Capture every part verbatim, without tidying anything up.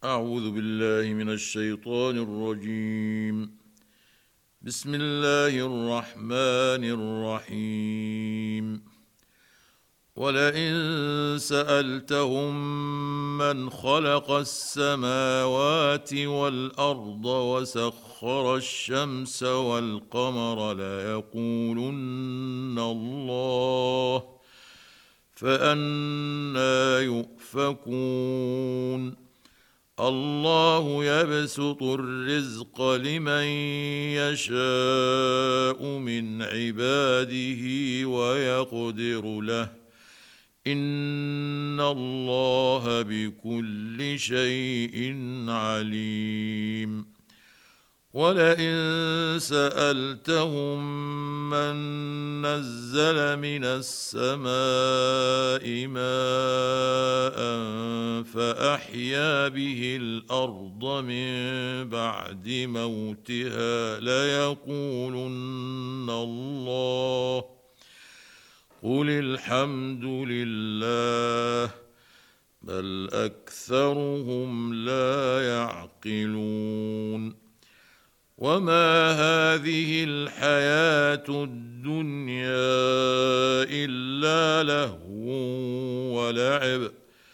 أعوذ بالله من الشيطان الرجيم. بسم الله الرحمن الرحيم. ولئن سألتهم من خلق السماوات والأرض وسخر الشمس والقمر ليقولن الله، فأنى يؤفكون. الله يبسط الرزق لمن يشاء من عباده ويقدر له، إن الله بكل شيء عليم. ولئن سألتهم من نزل من السماء ماء فأحيا به الأرض من بعد موتها ليقولن الله، قل الحمد لله، بل أكثرهم لا يعقلون. وما هذه الحياة الدنيا إلا لهو ولعب،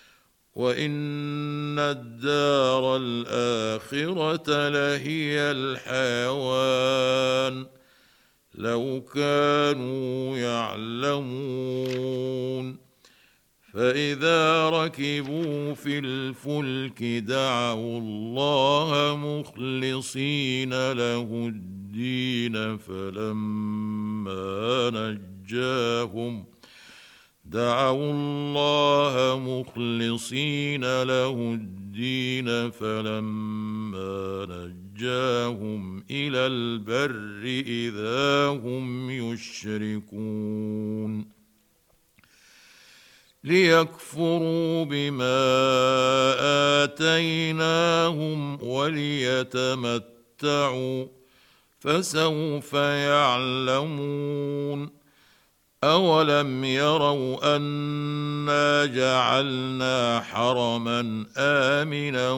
وإن الدار الآخرة لهي الحيوان، لو كانوا يعلمون. فإذا ركبوا في الفلك دعوا الله مخلصين له الدين، فلما نجاهم دعوا الله مخلصين له الدين، فلما نجاهم إلى البر إذا هم يشركون. ليكفروا بما آتيناهم وليتمتعوا، فسوف يعلمون. أولم يروا أنا جعلنا حرما آمنا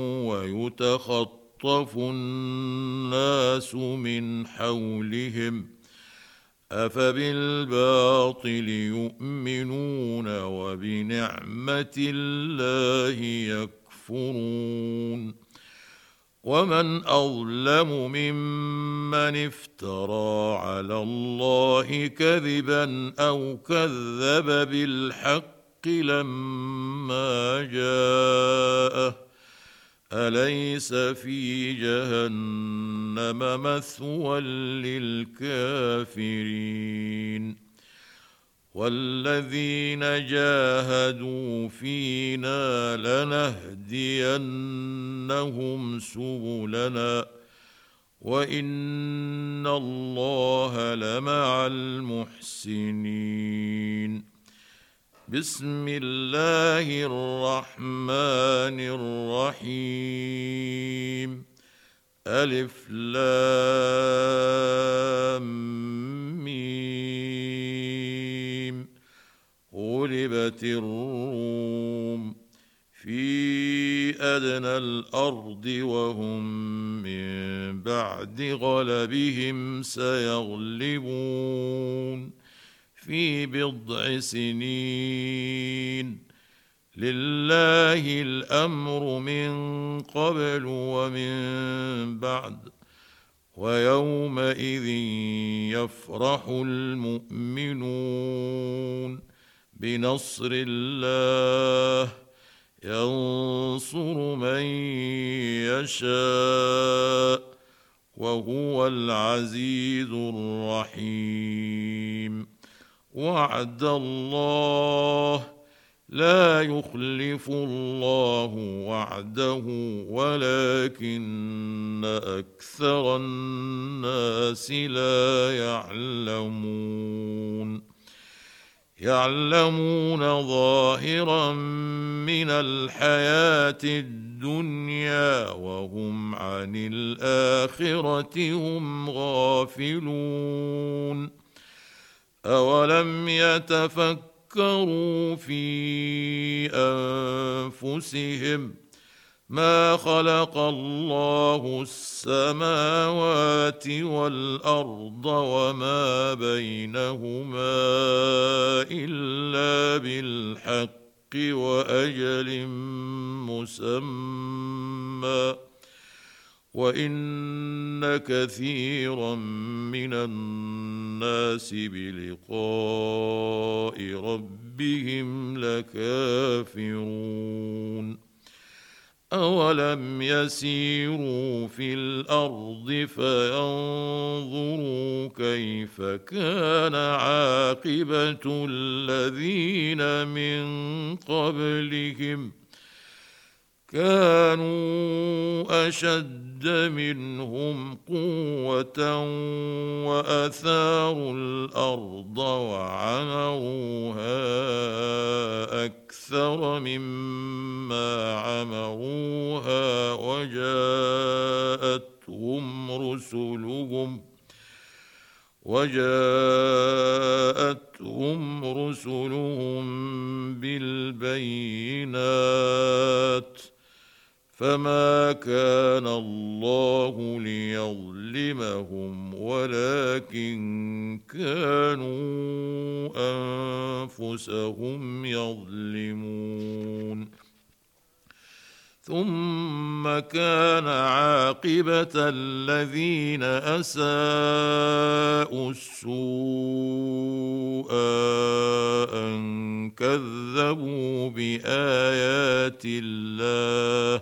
ويتخطف الناس من حولهم، أفبالباطل يؤمنون وبنعمة الله يكفرون. ومن أظلم ممن افترى على الله كذبا أو كذب بالحق لما جاءه، أليس في جهنم مثوى للكافرين؟ والذين جاهدوا فينا لنهدينهم سبلنا، وإن الله لمع المحسنين. بسم الله الرحمن الرحيم. ألف لام ميم. غلبت الروم في أدنى الأرض وهم من بعد غلبهم سيغلبون في بضع سنين. لله الأمر من قبل ومن بعد، ويومئذ يفرح المؤمنون بنصر الله، ينصر من يشاء، وهو العزيز الرحيم. وعد الله، لا يخلف الله وعده ولكن أكثر الناس لا يعلمون. يعلمون ظاهرا من الحياة الدنيا وهم عن الآخرة هم غافلون. أولم يتفكروا فكروا في أنفسهم ما خلق الله السماوات والارض وما بينهما الا بالحق واجل مسمى وان كثيرا من الناس بلقاء ربهم لكافرون أولم يسيروا في الأرض فينظروا كيف كان عاقبة الذين من قبلهم كانوا أشد منهم قوة وأثاروا الأرض وعمروها أكثر مما عمروها وجاءتهم رسلهم وجاءتهم رسلهم بالبينات فما كان الله ليظلمهم ولكن كانوا أنفسهم يظلمون ثم كان عاقبة الذين أساءوا السوء أن كذبوا بآيات الله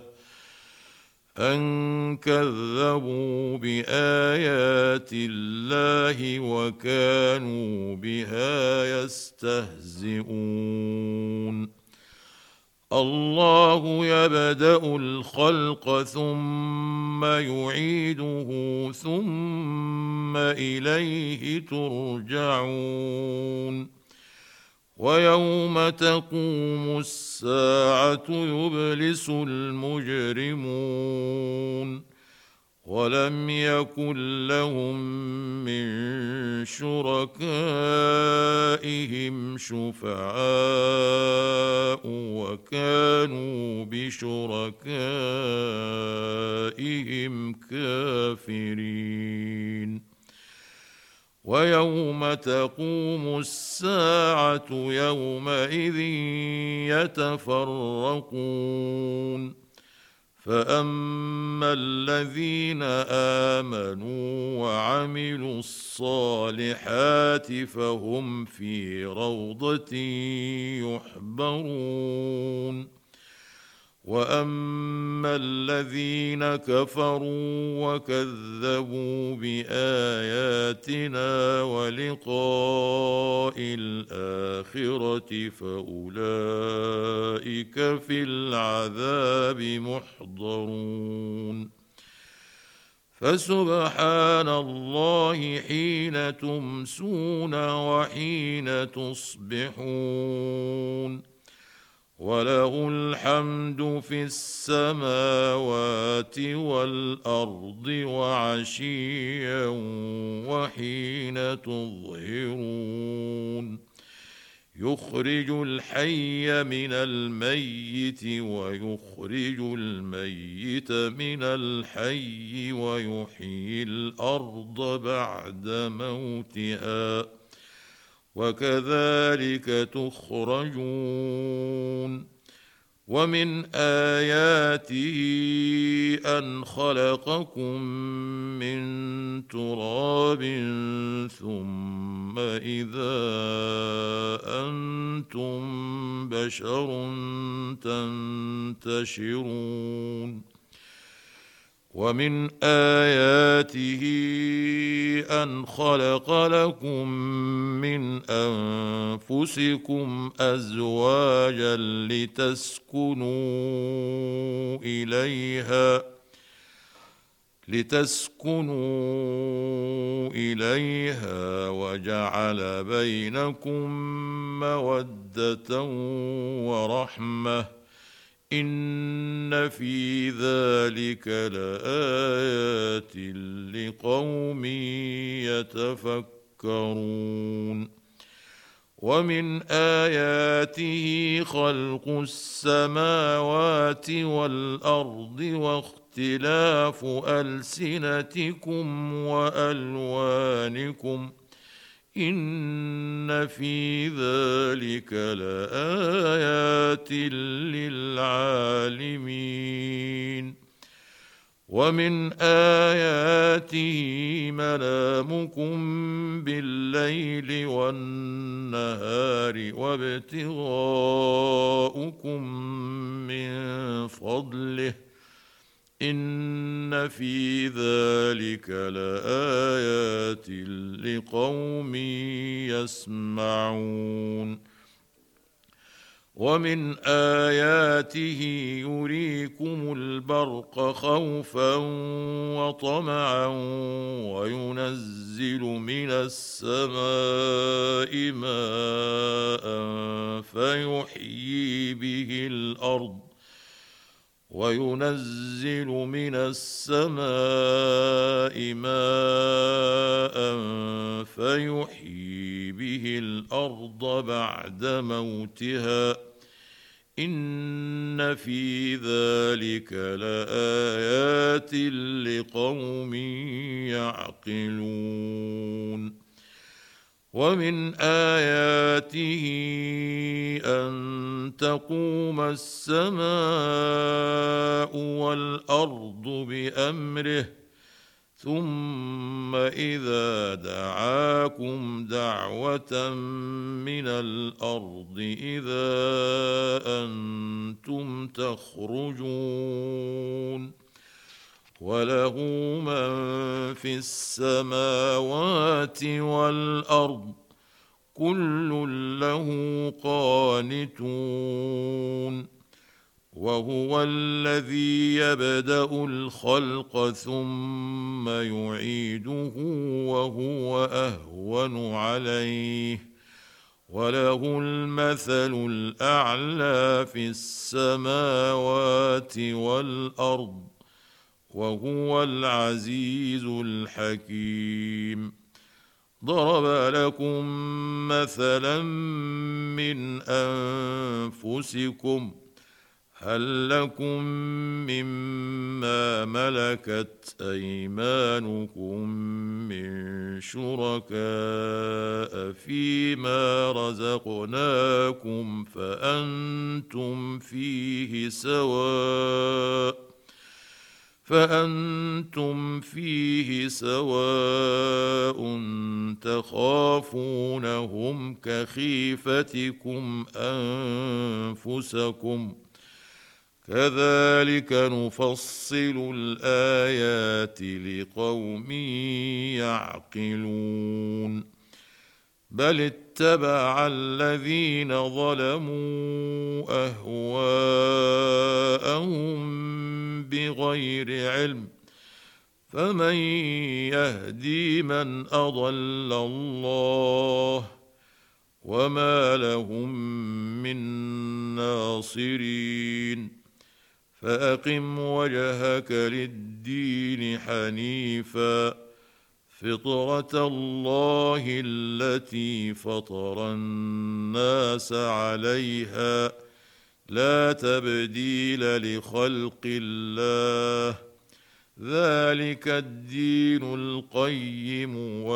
أن كذبوا بآيات الله وكانوا بها يستهزئون الله يبدأ الخلق ثم يعيده ثم إليه ترجعون ويوم تقوم الساعة يبلس المجرمون ولم يكن لهم من شركائهم شفعاء وكانوا بشركائهم كافرين ويوم تقوم الساعة يومئذ يتفرقون فأما الذين آمنوا وعملوا الصالحات فهم في روضة يحبرون وأما الذين كفروا وكذبوا بآياتنا ولقاء الآخرة فأولئك في العذاب محضرون فسبحان الله حين تمسون وحين تصبحون وله الحمد في السماوات والأرض وعشيا وحين تظهرون يخرج الحي من الميت ويخرج الميت من الحي ويحيي الأرض بعد موتها وكذلك تخرجون ومن آياته أن خلقكم من تراب ثم إذا أنتم بشر تنتشرون ومن آياته أن خلق لكم من أنفسكم أزواجا لتسكنوا إليها لتسكنوا إليها وجعل بينكم مودة ورحمة إن في ذلك لآيات لقوم يتفكرون ومن آياته خلق السماوات والأرض واختلاف ألسنتكم وألوانكم إن في ذلك لآيات للعالمين. ومن آياته منامكم بالليل والنهار وابتغاؤكم من فضله إن في ذلك لآيات لقوم يسمعون. ومن آياته يريكم البرق خوفا وطمعا وينزل من السماء ماء فيحيي به الأرض وينزل من السماء ماء فيحيي به الأرض بعد موتها إن في ذلك لآيات لقوم يعقلون. ومن آياته أن تقوم السماء والأرض بأمره ثم إذا دعاكم دعوة من الأرض إذا أنتم تخرجون. وله من في السماوات والأرض كل له قانتون. وهو الذي يبدأ الخلق ثم يعيده وهو أهون عليه وله المثل الأعلى في السماوات والأرض وهو العزيز الحكيم. ضرب لكم مثلا من أنفسكم هل لكم مما ملكت أيمانكم من شركاء فيما رزقناكم فأنتم فيه سواء فأنتم فيه سواء تخافونهم كخيفتكم أنفسكم كذلك نفصل الآيات لقوم يعقلون. بل اتبع الذين ظلموا أهواءهم بغير علم فمن يهدي من أضل الله وما لهم من ناصرين. فأقم وجهك للدين حنيفا فطرة الله التي فطر الناس عليها لا تبديل لخلق الله ذلك الدين القيم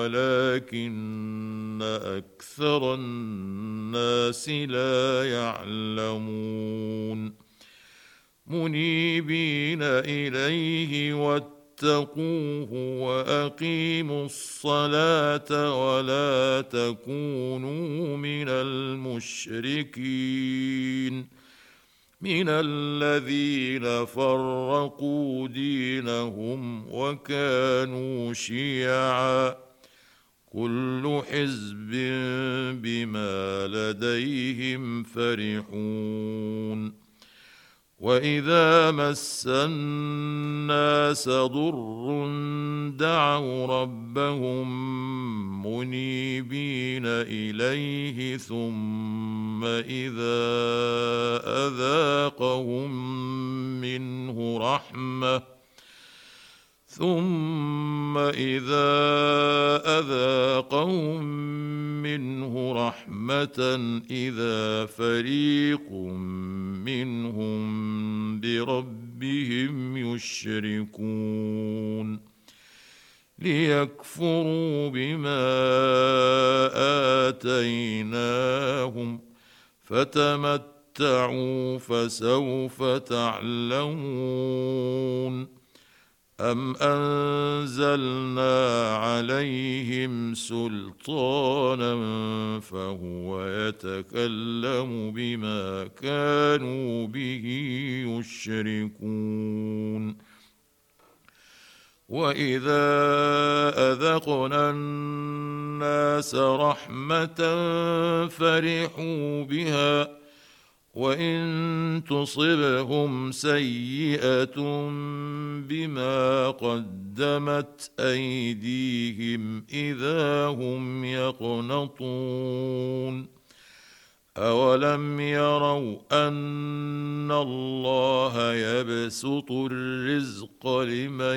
ولكن أكثر الناس لا يعلمون. منيبين إليه واتقوه وأقيموا الصلاة ولا تكونوا من المشركين من الذين فرقوا دينهم وكانوا شيعا كل حزب بما لديهم فرحون. وإذا مس الناس ضر دعوا ربهم منيبين إليه ثم إذا أذاقهم منه رحمة ثم إذا أذاقهم منه رحمة إذا فريق منهم بربهم يشركون ليكفروا بما آتيناهم فتمتعوا فسوف تعلمون أم أنزلنا عليهم سلطانا فهو يتكلم بما كانوا به يشركون وإذا أذقنا الناس رحمة فرحوا بها وإن تصبهم سيئة بما قدمت أيديهم إذا هم يقنطون أولم يروا أن الله يبسط الرزق لمن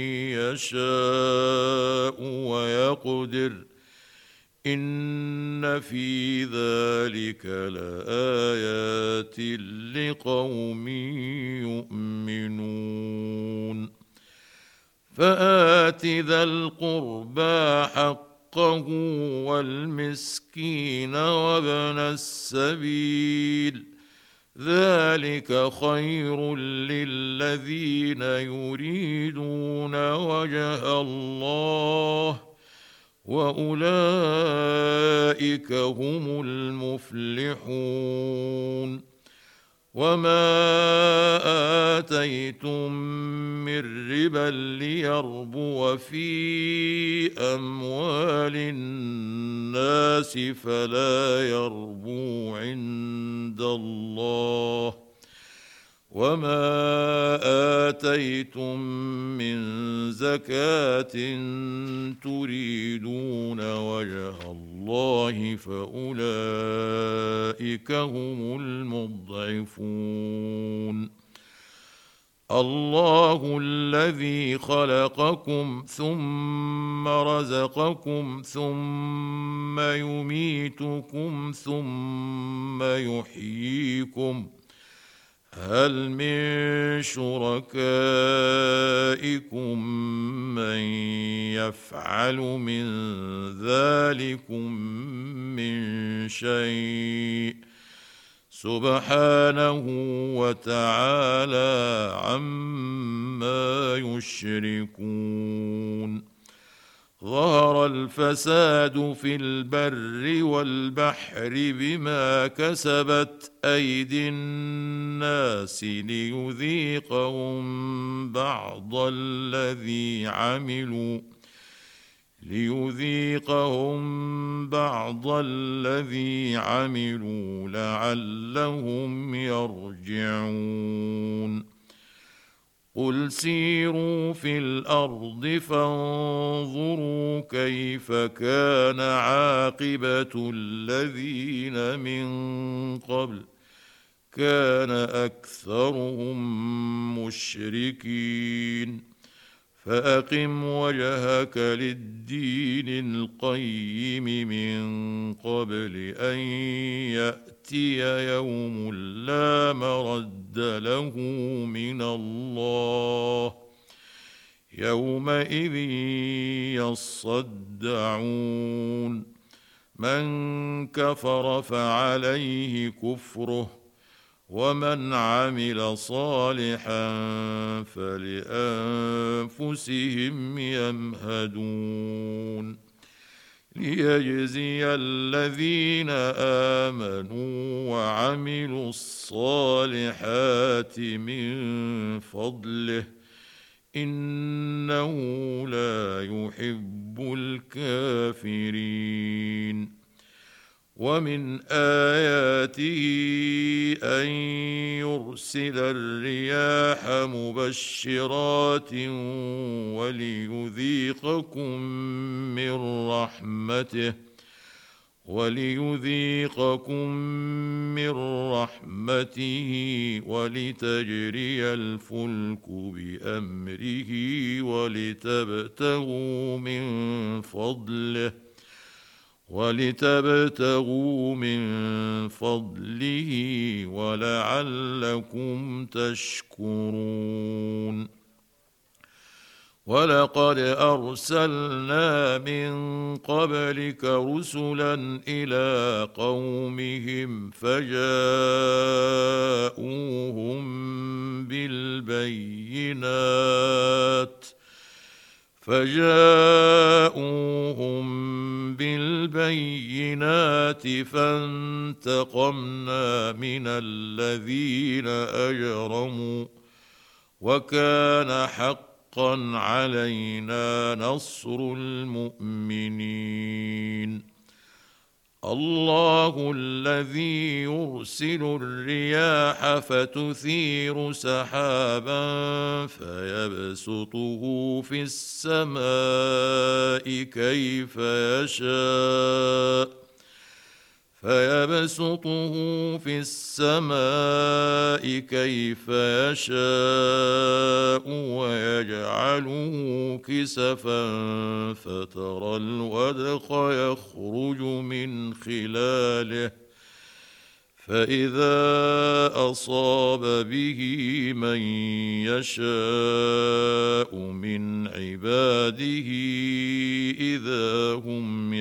يشاء ويقدر إن في ذلك لآيات لقوم يؤمنون فآت ذا القربى حقه والمسكين وابن السبيل ذلك خير للذين يريدون وجه الله وأولئك هم المفلحون وما آتيتم من ربا ليربو في أموال الناس فلا يربو عند الله وما آتيتم من زكاة تريدون وجه الله فأولئك هم المضعفون الله الذي خلقكم ثم رزقكم ثم يميتكم ثم يحييكم هل من شركائكم من يفعل من ذلكم من شيء سبحانه وتعالى عما يشركون ظهر الفساد في البر والبحر بما كسبت أيدي الناس ليذيقهم بعض الذي عملوا ليذيقهم بعض الذي عملوا لعلهم يرجعون قل سيروا في الأرض فانظروا كيف كان عاقبة الذين من قبل كان أكثرهم مشركين فأقم وجهك للدين القيم من قبل أن يأتي يوم لا مرد له من الله يومئذ يصدعون من كفر فعليه كفره ومن عمل صالحا فلأنفسهم يمهدون ليجزي الذين آمنوا وعملوا الصالحات من فضله إنه لا يحب الكافرين ومن آياته أن يرسل الرياح مبشرات وليذيقكم من رحمته وليذيقكم من رحمته ولتجري الفلك بأمره ولتبتغوا من فضله ولتبتغوا من فضله ولعلكم تشكرون. ولقد أرسلنا من قبلك رسلا إلى قومهم فجاءوهم بالبينات فجاءوهم بالبينات فانتقمنا من الذين أجرموا وكان حقا حقا علينا نصر المؤمنين. الله الذي يرسل الرياح فتثير سحابا فيبسطه في السماء كيف يشاء فيبسطه في السماء كيف يشاء ويجعله كسفا فترى الودق يخرج من خلاله فإذا أصاب به من يشاء من عباده إذا هم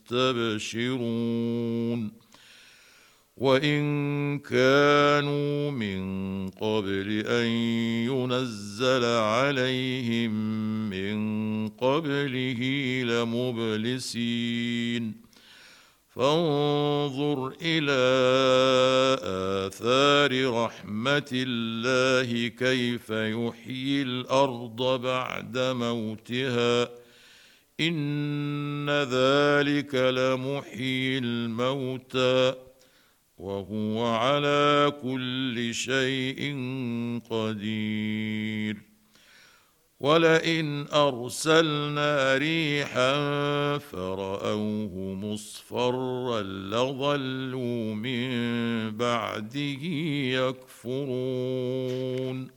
يستبشرون. وإن كانوا من قبل أن ينزل عليهم من قبله لمبلسين. فانظر إلى آثار رحمة الله كيف يحيي الأرض بعد موتها إن ذلك لمحيي الموتى وهو على كل شيء قدير. ولئن أرسلنا ريحا فرأوه مصفرا لظلوا من بعده يكفرون.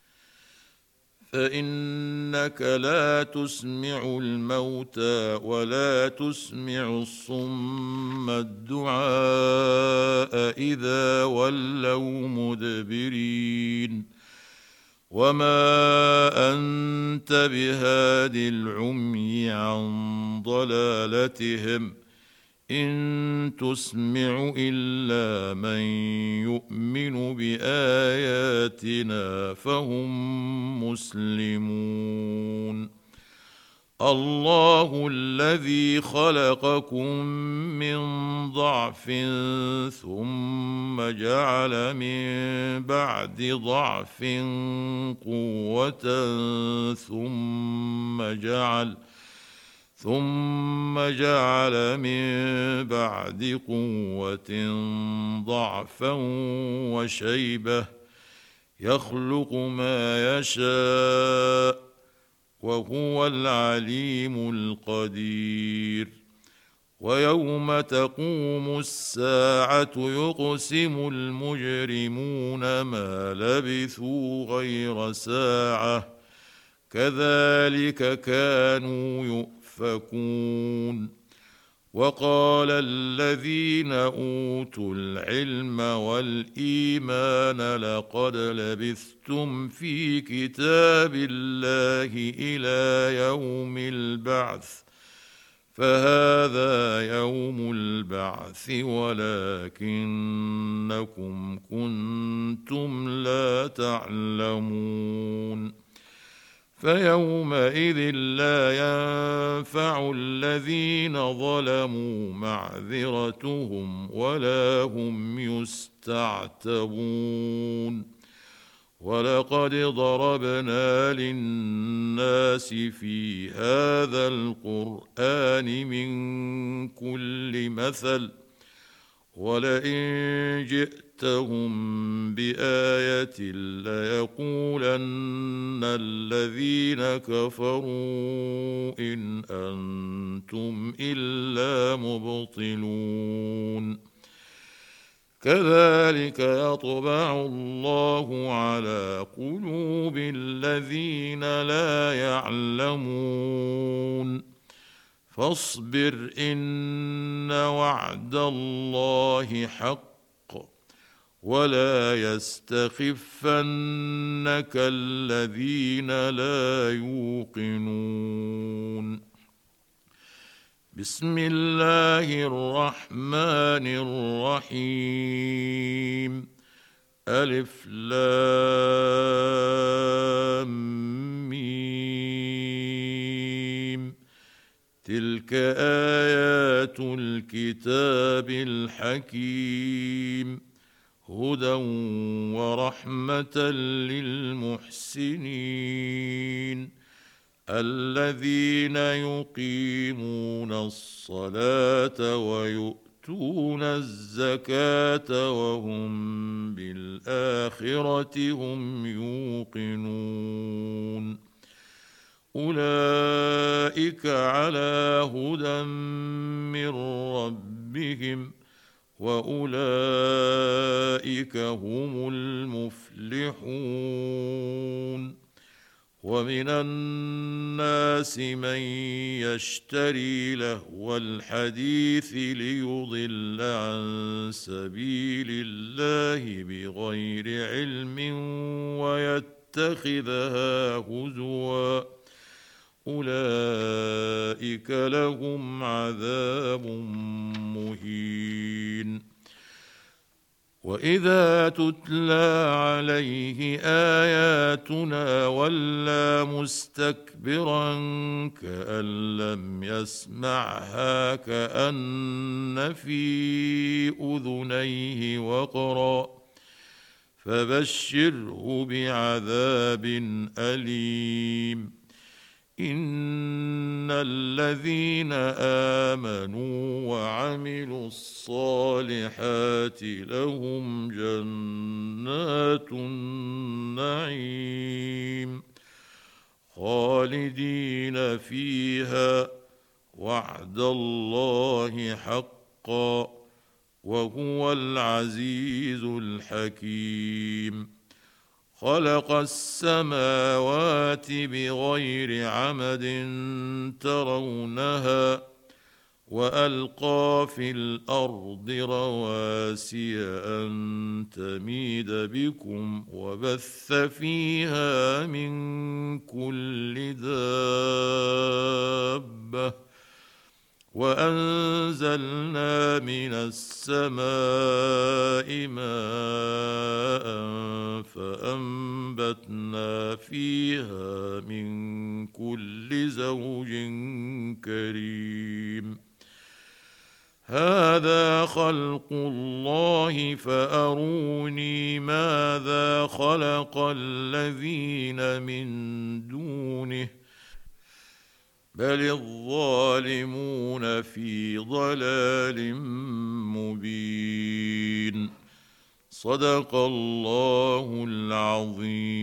فإنك لا تسمع الموتى ولا تسمع الصم الدعاء إذا ولوا مدبرين. وما أنت بهاد العمي عن ضلالتهم إن تسمع إلا من يؤمن بآياتنا فهم مسلمون. الله الذي خلقكم من ضعف ثم جعل من بعد ضعف قوة ثم جعل ثم جعل من بعد قوة ضعفا وشيبة يخلق ما يشاء وهو العليم القدير. ويوم تقوم الساعة يقسم المجرمون ما لبثوا غير ساعة كذلك كانوا يؤفكون. وقال الذين أوتوا العلم والإيمان لقد لبثتم في كتاب الله إلى يوم البعث فهذا يوم البعث ولكنكم كنتم لا تعلمون. فيومئذ لا ينفع الذين ظلموا معذرتهم ولا هم يستعتبون. ولقد ضربنا للناس في هذا القرآن من كل مثل ولئن جئت جئتهم بآية ليقولن الذين كفروا إن أنتم إلا مبطلون كذلك يطبع الله على قلوب الذين لا يعلمون فاصبر إن وعد الله حق ولا يستخفنك الذين لا يوقنون بسم الله الرحمن الرحيم ألف لام ميم تلك آيات الكتاب الحكيم هدى ورحمة للمحسنين الذين يقيمون الصلاة ويؤتون الزكاة وهم بالآخرة هم يوقنون أولئك على هدى من ربهم وأولئك هم المفلحون ومن الناس من يشتري لهو الحديث ليضل عن سبيل الله بغير علم ويتخذها هزوا أولئك لهم عذاب مهين وإذا تتلى عليه آياتنا ولى مستكبرا كأن لم يسمعها كأن في أذنيه وقرا فبشره بعذاب أليم إن الذين آمنوا وعملوا الصالحات لهم جنات النعيم خالدين فيها وعد الله حقا وهو العزيز الحكيم خلق السماوات بغير عمد ترونها وألقى في الأرض رواسي أن تميد بكم وبث فيها من كل دابة وأنزلنا من السماء ماء فأنبتنا فيها من كل زوج كريم هذا خلق الله فأروني ماذا خلق الذين من دونه بل الظالمون في ضلال مبين صدق الله العظيم.